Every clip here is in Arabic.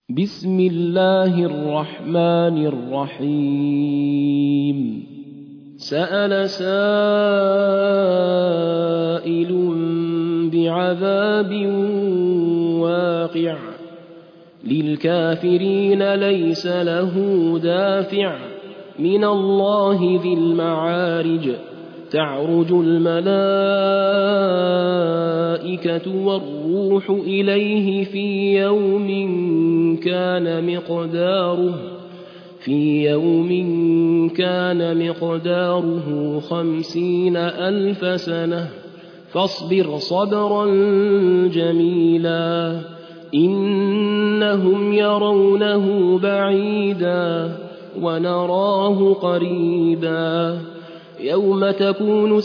بسم الله الرحمن الرحيم سأل سائل بعذاب واقع للكافرين ليس له دافع من الله ذي المعارج تعرج الملائكة والروح إليه في يوم كان مقداره 50,000 سنة فاصبر صبرا جميلا إنهم يرونه بعيدا ونراه قريبا يوم تكون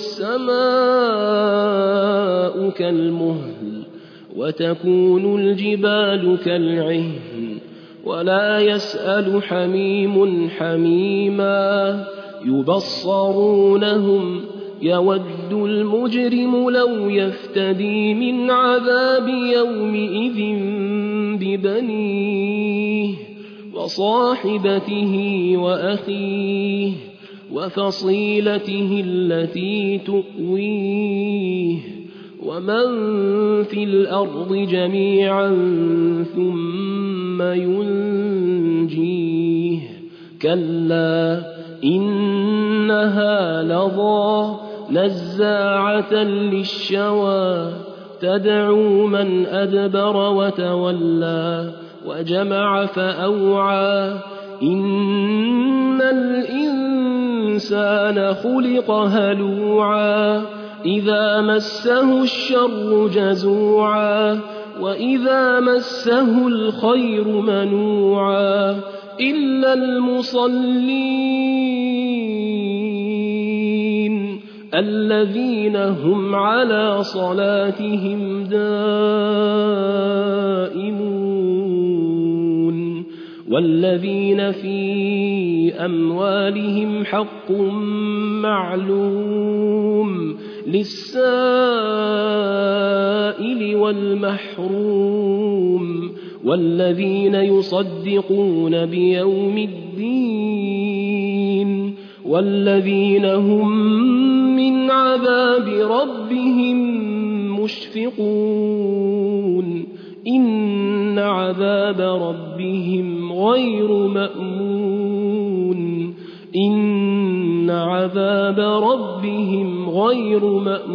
السماء كالمهل وتكون الجبال كالعهن ولا يسأل حميم حميما يبصرونهم يود المجرم لو يفتدي من عذاب يومئذ ببنيه وصاحبته وأخيه وفصيلته التي تؤويه ومن في الأرض جميعا ثم ينجيه كلا إنها لظى نزاعة للشوى تدعو من أدبر وتولى وجمع فأوعى إن الإنسان خلق هلوعا إذا مسه الشر جزوعا وإذا مسه الخير منوعا إلا المصلين الذين هم على صلاتهم دائمون والذين في أموالهم حق معلوم للسائل والمحروم والذين يصدقون بيوم الدين والذين هم من عذاب ربهم مشفقون إن عذاب ربهم غير مأمون إن عذاب ربهم غير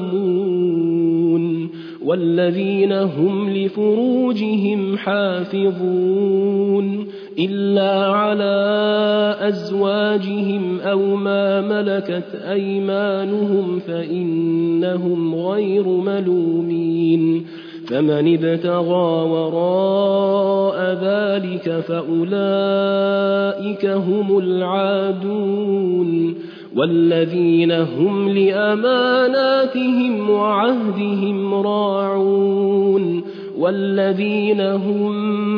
مأمون والذين هم لفروجهم حافظون إلا على أزواجهم أو ما ملكت أيمانهم فإنهم غير ملومين فمن ابتغى وراء ذلك فأولئك هم العادون والذين هم لأماناتهم وعهدهم راعون والذين هم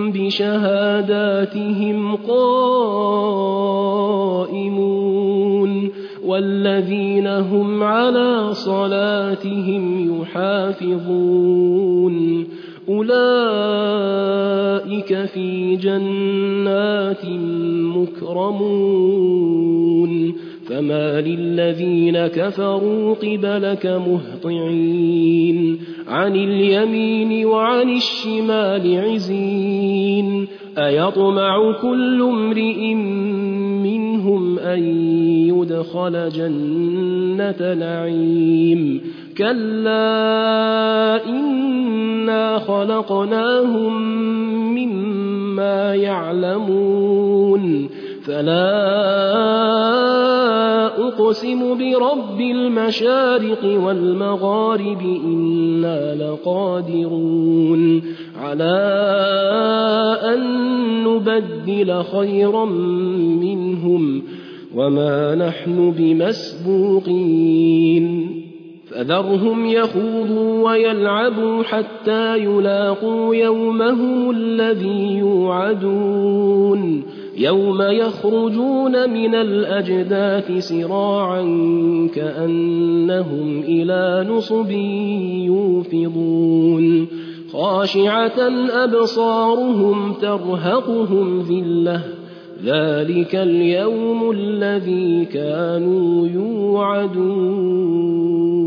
بشهاداتهم قائمون والذين هم على صلاتهم يحافظون أولئك في جنات مكرمون فما للذين كفروا قبلك مهطعين عن اليمين وعن الشمال عزين أيطمع كل امرئ منهم أن يدخل جنة نعيم كلا إنا خلقناهم مما يعلمون فلا أقسم برب المشارق والمغارب إنا لقادرون على أن نبدل خيرا منهم وما نحن بمسبوقين فذرهم يخوضوا ويلعبوا حتى يلاقوا يومهم الذي يوعدون يوم يخرجون من الأجداث سراعا كأنهم إلى نصب يوفضون خاشعة أبصارهم ترهقهم ذلة ذلك اليوم الذي كانوا يوعدون